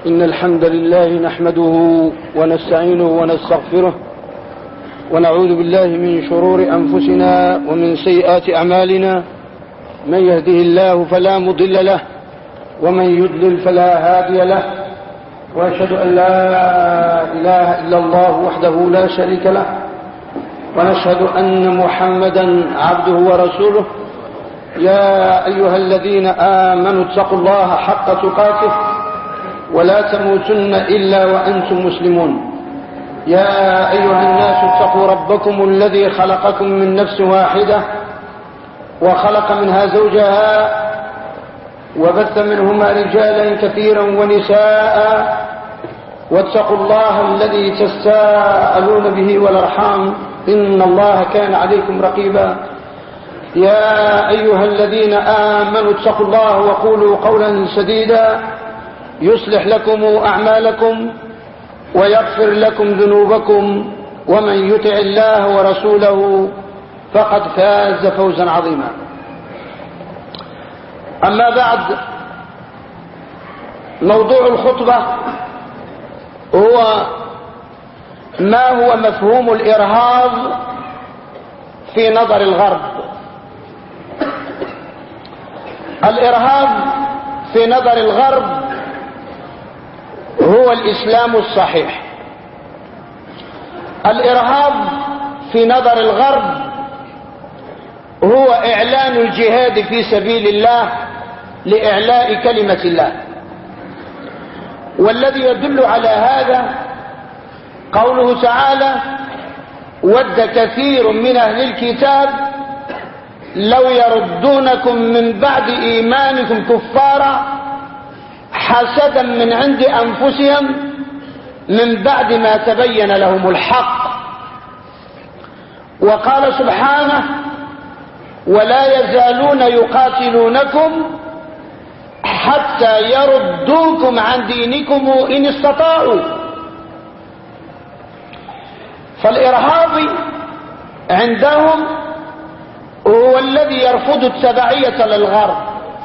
إن الحمد لله نحمده ونستعينه ونستغفره ونعوذ بالله من شرور أنفسنا ومن سيئات أعمالنا. من يهده الله فلا مضل له ومن يضلل فلا هادي له، وأشهد أن لا إله إلا الله وحده لا شريك له، ونشهد أن محمدا عبده ورسوله. يا أيها الذين آمنوا اتقوا الله حق تقاته ولا تموتن إلا وأنتم مسلمون. يا أيها الناس اتقوا ربكم الذي خلقكم من نفس واحدة وخلق منها زوجها وبث منهما رجالا كثيرا ونساء، واتقوا الله الذي تساءلون به والأرحام إن الله كان عليكم رقيبا. يا أيها الذين آمنوا اتقوا الله وقولوا قولا سديدا يصلح لكم أعمالكم ويغفر لكم ذنوبكم، ومن يطع الله ورسوله فقد فاز فوزا عظيما. أما بعد، موضوع الخطبة هو ما هو مفهوم الإرهاب في نظر الغرب. الإرهاب في نظر الغرب هو الإسلام الصحيح. الإرهاب في نظر الغرب هو إعلان الجهاد في سبيل الله لإعلاء كلمة الله، والذي يدل على هذا قوله تعالى: ود كثير من أهل الكتاب لو يردونكم من بعد إيمانكم كفارا حسدا من عند أنفسهم من بعد ما تبين لهم الحق. وقال سبحانه: ولا يزالون يقاتلونكم حتى يردوكم عن دينكم إن استطاعوا. فالإرهابي عندهم هو الذي يرفض التبعية للغرب.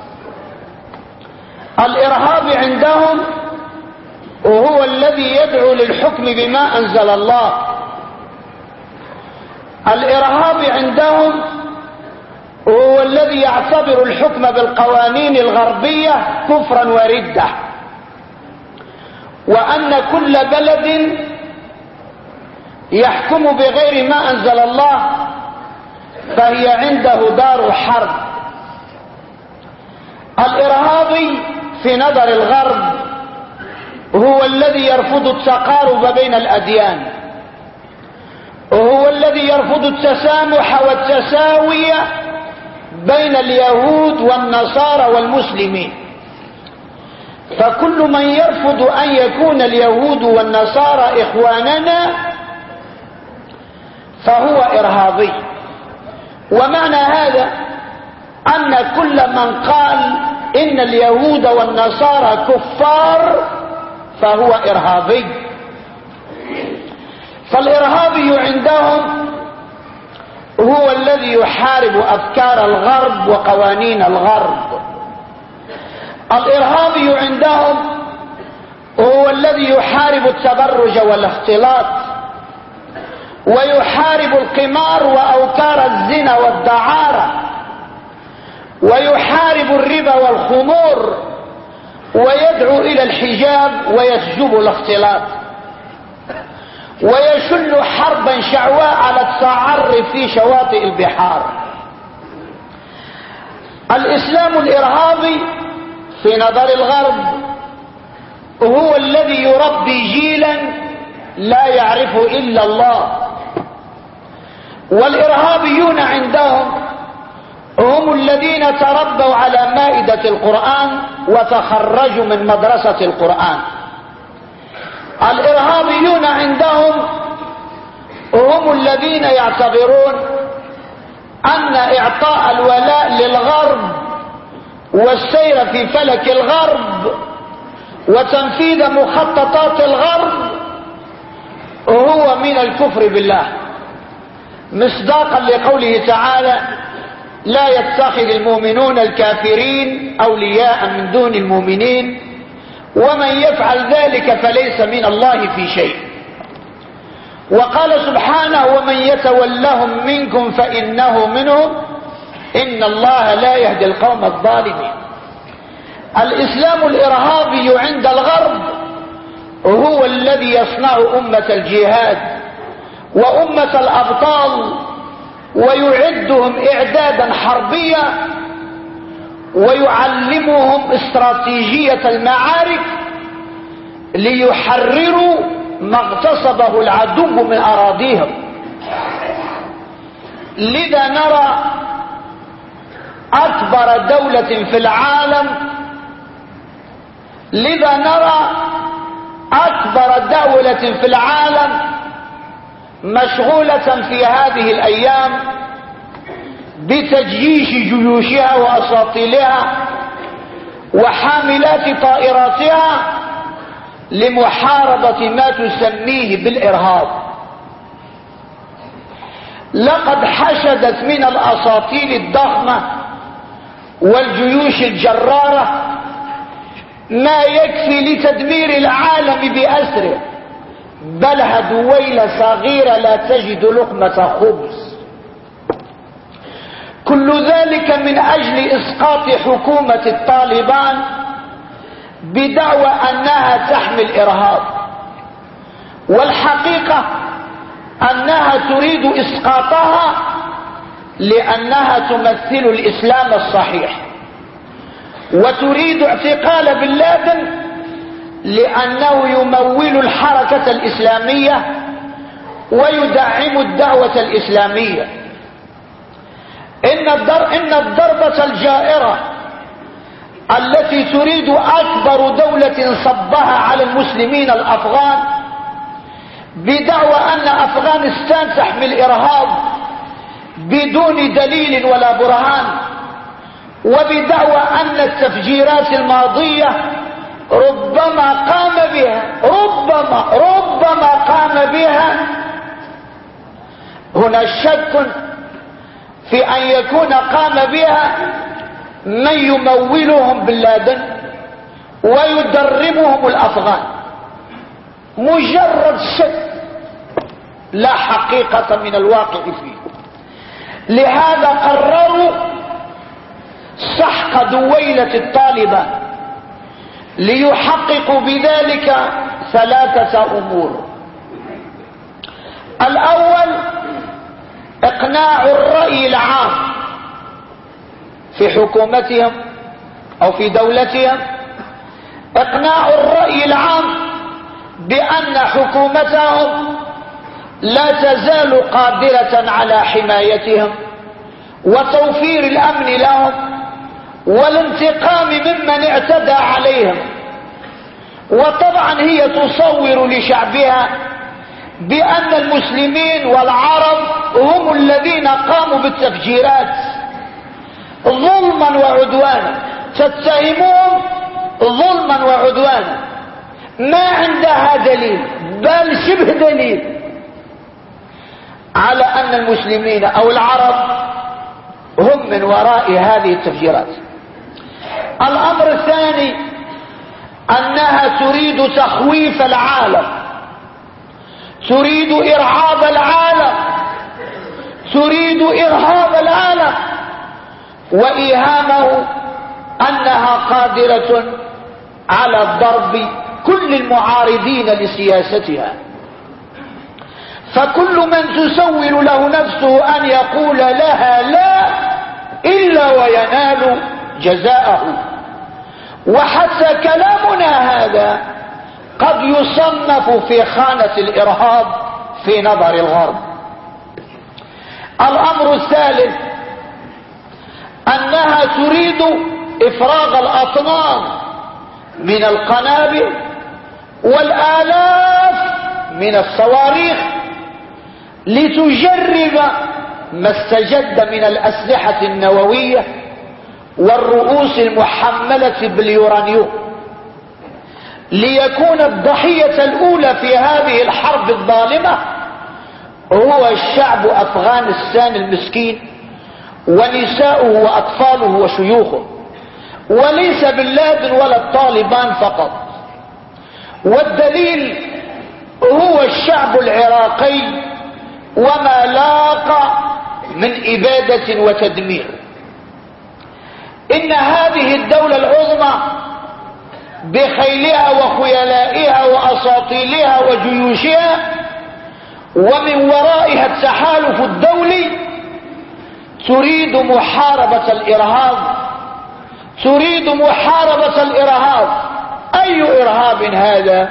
الإرهابي عندهم هو الذي يدعو للحكم بما أنزل الله. الإرهابي عندهم هو الذي يعتبر الحكم بالقوانين الغربية كفرا وردة، وأن كل بلد يحكم بغير ما أنزل الله فهي عنده دار حرب. الإرهابي في نظر الغرب هو الذي يرفض التقارب بين الأديان، وهو الذي يرفض التسامح والتساوية بين اليهود والنصارى والمسلمين. فكل من يرفض أن يكون اليهود والنصارى إخواننا فهو إرهابي. ومعنى هذا أن كل من قال إن اليهود والنصارى كفار فهو إرهابي. فالإرهابي عندهم هو الذي يحارب أفكار الغرب وقوانين الغرب. الإرهابي عندهم هو الذي يحارب التبرج والاختلاط، ويحارب القمار وأوكار الزنا والدعارة، ويحارب الربا والخمور، ويدعو إلى الحجاب ويسجب الاختلاط، ويشل حربا شعواء على التعرف في شواطئ البحار. الإسلام الإرهابي في نظر الغرب هو الذي يربي جيلا لا يعرف إلا الله. والإرهابيون عندهم هم الذين تربوا على مائدة القرآن وتخرجوا من مدرسة القرآن. الإرهابيون عندهم هم الذين يعتبرون أن إعطاء الولاء للغرب والسير في فلك الغرب وتنفيذ مخططات الغرب هو من الكفر بالله، مصداقا لقوله تعالى: لا يتخذ المؤمنون الكافرين أولياء من دون المؤمنين ومن يفعل ذلك فليس من الله في شيء. وقال سبحانه ومن يتولهم منكم فإنه منهم إن الله لا يهدي القوم الظالمين. الإسلام الإرهابي عند الغرب هو الذي يصنع أمة الجهاد وأمة الأبطال ويعدهم إعدادا حربيا ويعلمهم استراتيجية المعارك ليحرروا ما اغتصبه العدو من أراضيهم. لذا نرى أكبر دولة في العالم مشغولة في هذه الأيام بتجييش جيوشها وأساطيلها وحاملات طائراتها لمحاربة ما تسميه بالإرهاب. لقد حشدت من الأساطيل الضخمة والجيوش الجرارة ما يكفي لتدمير العالم بأسره، بل دويلة صغيرة لا تجد لقمة خبز. كل ذلك من أجل إسقاط حكومة الطالبان بدعوى أنها تحمي الإرهاب، والحقيقة أنها تريد إسقاطها لأنها تمثل الإسلام الصحيح، وتريد اعتقال بن لادن لأنه يمول الحركة الإسلامية ويدعم الدعوة الإسلامية. إن الضربة الجائرة التي تريد أكبر دولة صبها على المسلمين الأفغان بدعوى أن أفغانستان تحمي الإرهاب بدون دليل ولا برهان، وبدعوى أن التفجيرات الماضية ربما قام بها هنا شك في أن يكون قام بها من يمولهم بن لادن ويدربهم الأفغان، مجرد شك لا حقيقة من الواقع فيه. لهذا قرروا سحق دويلة الطالبان ليحققوا بذلك 3 أمور. الأول إقناع الرأي العام في حكومتهم أو في دولتهم، إقناع الرأي العام بأن حكومتهم لا تزال قادرة على حمايتهم وتوفير الأمن لهم والانتقام ممن اعتدى عليهم. وطبعا هي تصور لشعبها بأن المسلمين والعرب هم الذين قاموا بالتفجيرات ظلما وعدوانا، تتهمهم ظلما وعدوانا ما عندها دليل بل شبه دليل على أن المسلمين أو العرب هم من وراء هذه التفجيرات. الأمر الثاني أنها تريد تخويف العالم، تريد إرهاب العالم وإيهامه أنها قادرة على ضرب كل المعارضين لسياستها. فكل من تسول له نفسه أن يقول لها لا إلا وينال جزاءه. وحتى كلامنا هذا قد يصنف في خانة الإرهاب في نظر الغرب. الأمر الثالث أنها تريد إفراغ الأطنان من القنابل والآلاف من الصواريخ لتجرب ما استجد من الأسلحة النووية والرؤوس المحملة باليورانيوم، ليكون الضحية الأولى في هذه الحرب الظالمة هو الشعب أفغانستان المسكين ونساؤه وأطفاله وشيوخه، وليس بن لادن ولا الطالبان فقط، والدليل هو الشعب العراقي وما لاقى من إبادة وتدمير. إن هذه الدولة العظمى بخيلها وخيلائها وأساطيلها وجيوشها ومن ورائها التحالف الدولي تريد محاربة الإرهاب، تريد محاربة الإرهاب. أي إرهاب هذا؟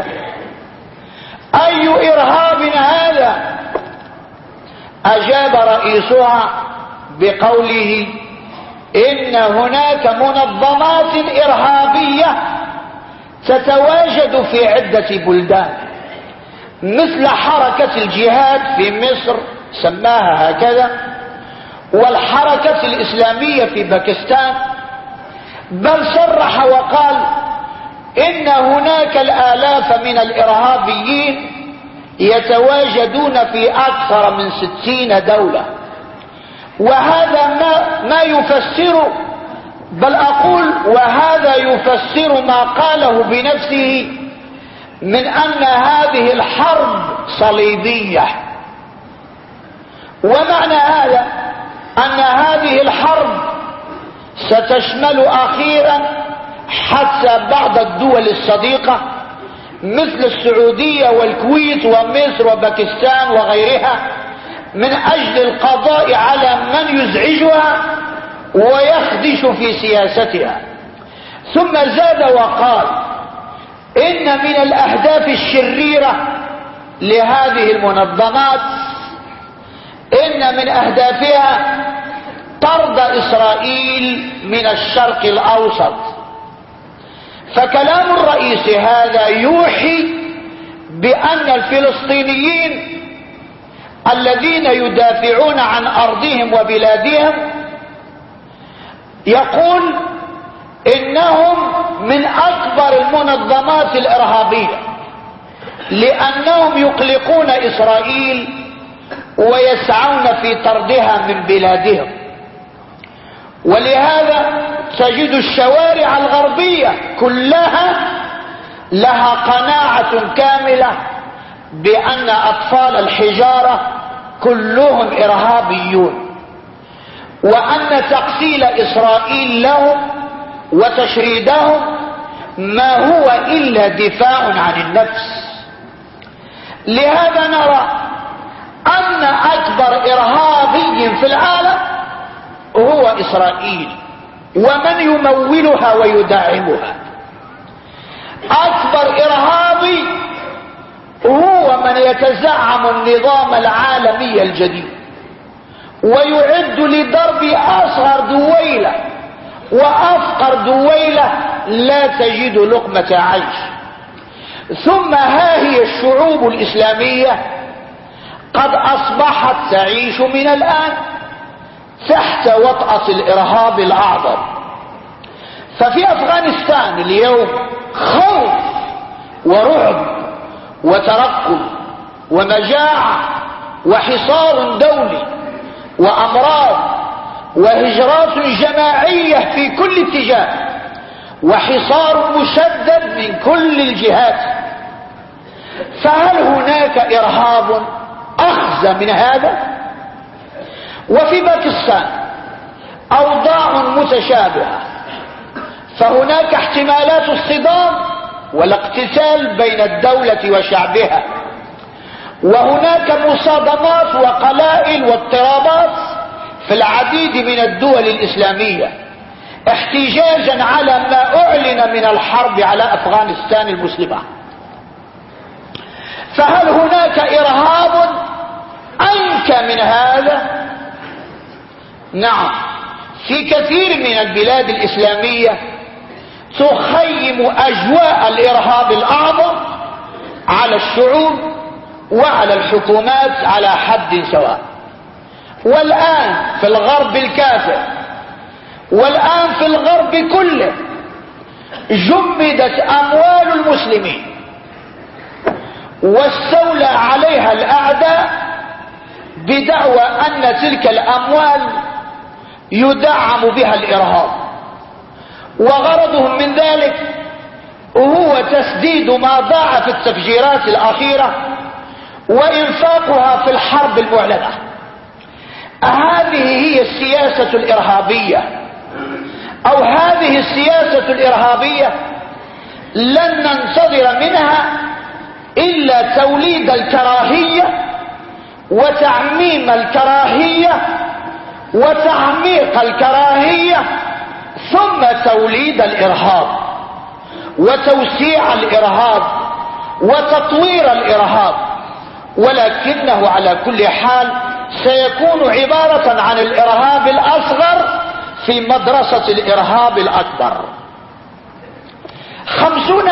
أي إرهاب هذا؟ أجاب رئيسها بقوله إن هناك منظمات إرهابية تتواجد في عدة بلدان، مثل حركة الجهاد في مصر سماها هكذا، والحركة الإسلامية في باكستان، بل صرح وقال إن هناك الآلاف من الإرهابيين يتواجدون في أكثر من 60 دولة. وهذا ما يفسر، بل أقول وهذا يفسر ما قاله بنفسه من أن هذه الحرب صليبية. ومعنى هذا أن هذه الحرب ستشمل أخيرا حتى بعض الدول الصديقة مثل السعودية والكويت ومصر وباكستان وغيرها، من أجل القضاء على من يزعجها ويخدش في سياستها. ثم زاد وقال إن من الأهداف الشريرة لهذه المنظمات، إن من أهدافها طرد إسرائيل من الشرق الأوسط. فكلام الرئيس هذا يوحي بأن الفلسطينيين الذين يدافعون عن أرضهم وبلادهم يقول إنهم من أكبر المنظمات الإرهابية، لأنهم يقلقون إسرائيل ويسعون في طردها من بلادهم. ولهذا تجد الشوارع الغربية كلها لها قناعة كاملة بأن أطفال الحجارة كلهم إرهابيون، وأن تقتيل إسرائيل لهم وتشريدهم ما هو إلا دفاع عن النفس. لهذا نرى أن أكبر إرهابي في العالم هو إسرائيل ومن يمولها ويدعمها. أكبر إرهابي هو من يتزعم النظام العالمي الجديد ويعد لضرب أصغر دويلة وأفقر دويلة لا تجد لقمة عيش. ثم ها هي الشعوب الإسلامية قد أصبحت تعيش من الآن تحت وطأة الإرهاب الأعظم. ففي أفغانستان اليوم خوف ورعب وترقب ومجاعة وحصار دولي وأمراض وهجرات جماعية في كل اتجاه وحصار مشدد من كل الجهات. فهل هناك إرهاب أخزى من هذا؟ وفي باكستان أوضاع متشابهة، فهناك احتمالات الصدام والاقتتال بين الدولة وشعبها، وهناك مصادمات وقلائل واضطرابات في العديد من الدول الإسلامية احتجاجا على ما أعلن من الحرب على أفغانستان المسلمة. فهل هناك إرهاب أنكى من هذا؟ نعم، في كثير من البلاد الإسلامية تخيم أجواء الإرهاب الأعظم على الشعوب وعلى الحكومات على حد سواء. والآن في الغرب الكافر، والآن في الغرب كله جمدت أموال المسلمين واستولى عليها الأعداء بدعوى أن تلك الأموال يدعم بها الإرهاب، وغرضهم من ذلك وهو تسديد ما ضاع في التفجيرات الأخيرة وإنفاقها في الحرب المعلنة. هذه هي السياسة الإرهابية، أو هذه السياسة الإرهابية لن ننتظر منها إلا توليد الكراهية وتعميم الكراهية وتعميق الكراهية، ثم توليد الإرهاب وتوسيع الإرهاب وتطوير الإرهاب. ولكنه على كل حال سيكون عبارة عن الإرهاب الأصغر في مدرسة الإرهاب الأكبر. 50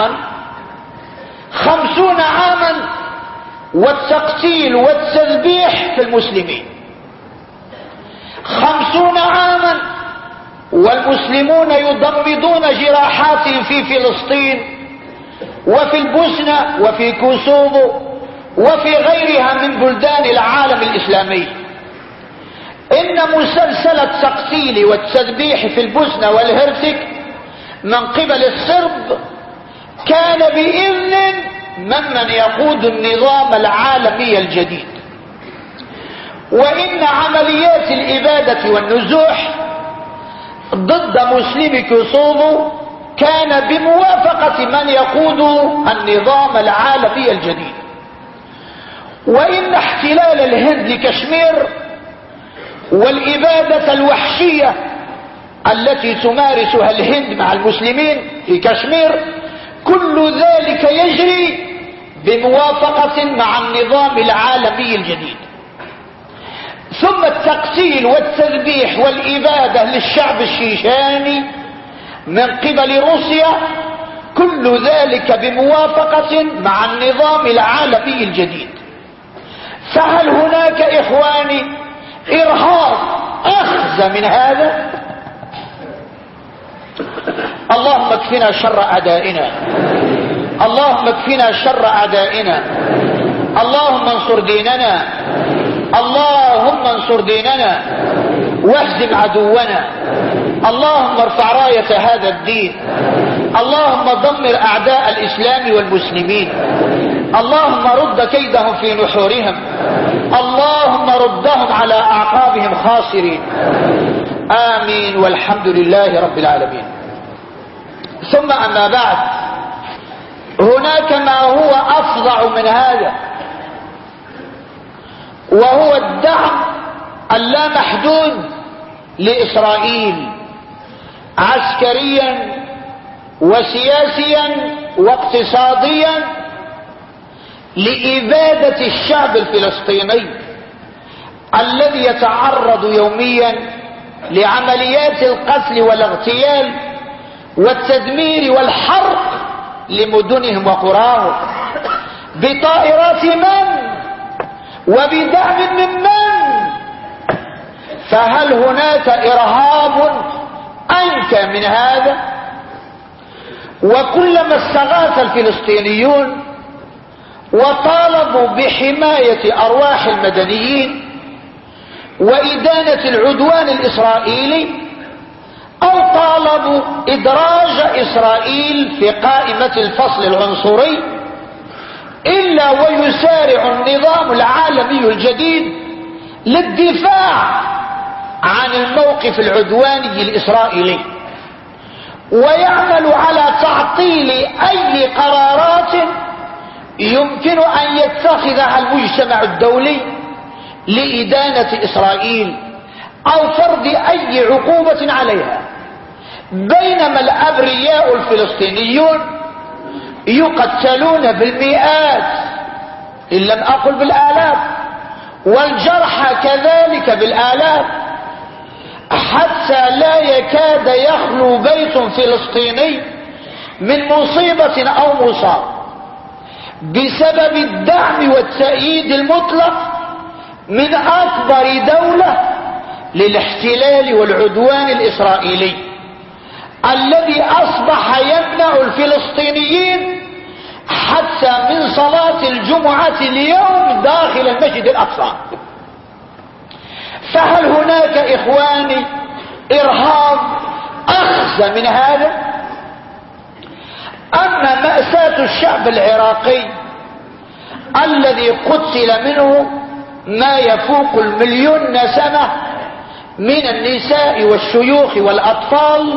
عاما والتقتيل والتذبيح في المسلمين. 50 عاما والمسلمون يضمدون جراحاتهم في فلسطين وفي البوسنة وفي كوسوفو وفي غيرها من بلدان العالم الإسلامي. إن مسلسل التقتيل والتذبيح في البوسنة والهرسك من قبل الصرب كان بإذن ممن يقود النظام العالمي الجديد. وإن عمليات الإبادة والنزوح ضد مسلمي كوسوفو كان بموافقة من يقود النظام العالمي الجديد. وإن احتلال الهند لكشمير والإبادة الوحشية التي تمارسها الهند مع المسلمين في كشمير كل ذلك يجري بموافقة مع النظام العالمي الجديد. ثم التقتيل والتذبيح والإبادة للشعب الشيشاني من قبل روسيا كل ذلك بموافقة مع النظام العالمي الجديد. فهل هناك إخواني إرهاب أخذ من هذا؟ اللهم اكفنا شر أعدائنا، اللهم اكفنا شر أعدائنا، اللهم انصر ديننا، اللهم انصر ديننا واهزم عدونا، اللهم ارفع راية هذا الدين، اللهم دمر أعداء الإسلام والمسلمين، اللهم رد كيدهم في نحورهم، اللهم ردهم على أعقابهم خاسرين. آمين والحمد لله رب العالمين. ثم أما بعد، هناك ما هو أفظع من هذا، وهو الدعم اللامحدود لإسرائيل عسكريا وسياسيا واقتصاديا لإبادة الشعب الفلسطيني الذي يتعرض يوميا لعمليات القتل والاغتيال والتدمير والحرق لمدنهم وقراهم بطائرات من وبدعم من من؟ فهل هناك إرهاب أنكى من هذا؟ وكلما استغاث الفلسطينيون وطالبوا بحماية أرواح المدنيين وإدانة العدوان الإسرائيلي، أو طالبوا إدراج إسرائيل في قائمة الفصل العنصري، إلا ويسارع النظام العالمي الجديد للدفاع عن الموقف العدواني الإسرائيلي، ويعمل على تعطيل أي قرارات يمكن أن يتخذها المجتمع الدولي لإدانة إسرائيل أو فرض أي عقوبة عليها. بينما الأبرياء الفلسطينيون يقتلون بالمئات إن لم أقل بالآلاف، والجرحى كذلك بالآلاف، حتى لا يكاد يخلو بيت فلسطيني من مصيبة أو مصاب بسبب الدعم والتأييد المطلق من أكبر دولة للاحتلال والعدوان الإسرائيلي الذي أصبح يمنع الفلسطينيين حتى من صلاة الجمعة اليوم داخل المسجد الأقصى. فهل هناك إخواني إرهاب أخزى من هذا؟ أما مأساة الشعب العراقي الذي قتل منه ما يفوق 1,000,000 نسمة من النساء والشيوخ والأطفال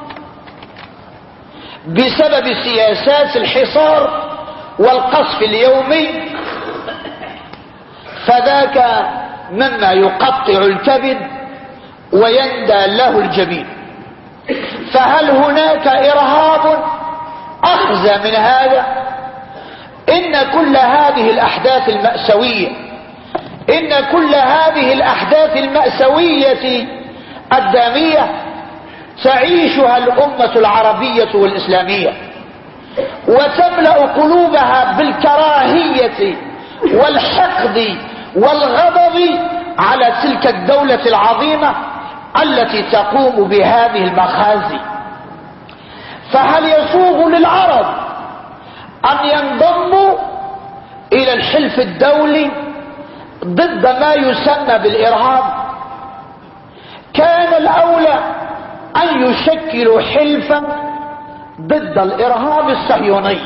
بسبب سياسات الحصار والقصف اليومي، فذاك مما يقطع الكبد ويندى له الجبين. فهل هناك إرهاب أخزى من هذا؟ إن كل هذه الأحداث المأساوية الدامية تعيشها الأمة العربية والإسلامية، وتملأ قلوبها بالكراهية والحقد والغضب على تلك الدولة العظيمة التي تقوم بهذه المخازي. فهل يسوغ للعرب أن ينضموا إلى الحلف الدولي ضد ما يسمى بالإرهاب؟ كان الأولى أن يشكلوا حلفا ضد الإرهاب الصهيوني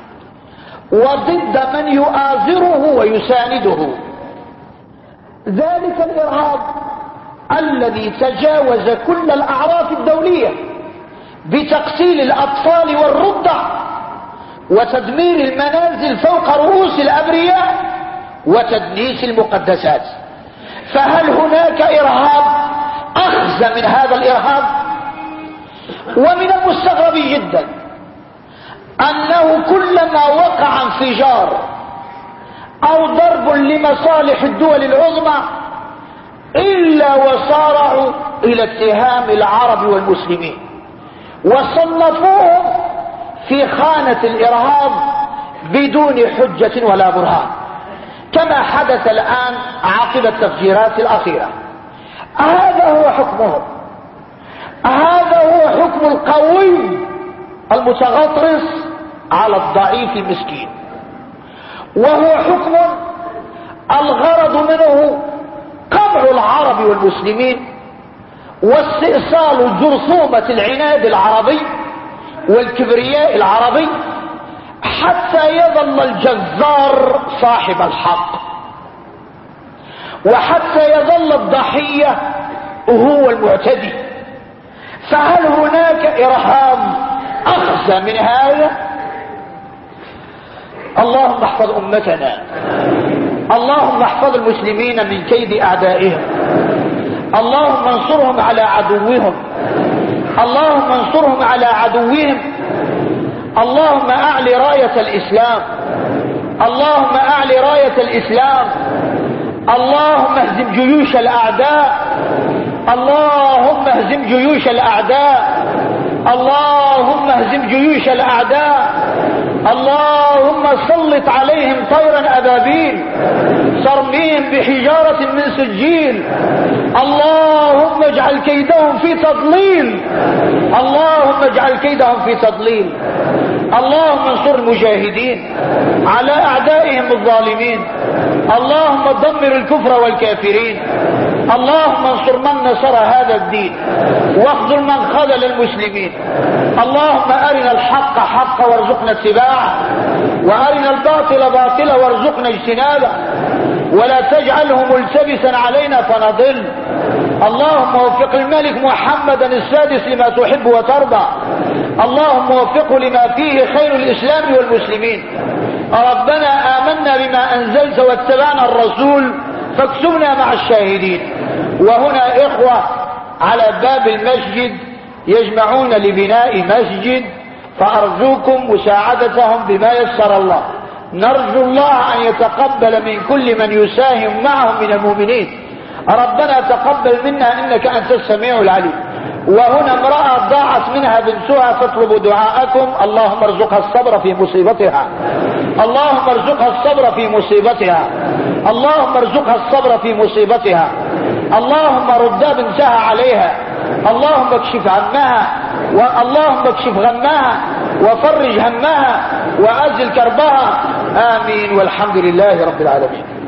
وضد من يؤازره ويسانده. ذلك الإرهاب الذي تجاوز كل الأعراف الدولية بتقتيل الأطفال والرضع وتدمير المنازل فوق رؤوس الأبرياء وتدنيس المقدسات. فهل هناك إرهاب أخزى من هذا الإرهاب؟ ومن المستغرب جدا أنه كلما وقع انفجار أو ضرب لمصالح الدول العظمى إلا وصارعوا إلى اتهام العرب والمسلمين وصنفوهم في خانة الإرهاب بدون حجة ولا برهان، كما حدث الآن عقب التفجيرات الأخيرة. هذا هو حكمهم، هذا هو حكم القوي المتغطرس على الضعيف المسكين، وهو حكم الغرض منه قمع العرب والمسلمين واستئصال جرثومة العناد العربي والكبرياء العربي حتى يظل الجزار صاحب الحق وحتى يظل الضحية هو المعتدي. فهل هناك إرهاب أخزى من هذا؟ اللهم احفظ أمتنا، اللهم احفظ المسلمين من كيد أعدائهم، اللهم انصرهم على عدوهم، اللهم انصرهم على عدوهم، اللهم أعل راية الإسلام، اللهم أعل راية الإسلام، اللهم اهزم جيوش الأعداء، اللهم اهزم جيوش الأعداء، اللهم اهزم جيوش الأعداء، اللهم سلط عليهم طيرا أبابيل ترميهم بحجارة من سجيل، اللهم اجعل كيدهم في تضليل، اللهم اجعل كيدهم في تضليل. اللهم انصر المجاهدين على أعدائهم الظالمين، اللهم دمر الكفر والكافرين، اللهم انصر من نصر هذا الدين واخذل من خذل المسلمين. اللهم أرنا الحق حقا وارزقنا اتباعه، وأرنا الباطل باطلا وارزقنا اجتنابه، ولا تجعله ملتبسا علينا فنضل. اللهم وفق الملك محمدا السادس لما تحب وترضى، اللهم وفقه لما فيه خير الإسلام والمسلمين. ربنا آمنا بما أنزلت واتبعنا الرسول فاكتبنا مع الشاهدين. وهنا إخوة على باب المسجد يجمعون لبناء مسجد، فأرجوكم مساعدتهم بما يسر الله. نرجو الله أن يتقبل من كل من يساهم معهم من المؤمنين. ربنا تقبل منا إنك أنت السميع العليم. وهنا امرأة ضاعت منها بنتها فاطلبوا دعاءكم. اللهم ارزقها الصبر في مصيبتها، اللهم ارزقها الصبر في مصيبتها، اللهم ارزقها الصبر في مصيبتها، اللهم رد بنتها عليها، اللهم اكشف عمها، اللهم اكشف غمها وفرج همها وأزل كربها. آمين والحمد لله رب العالمين.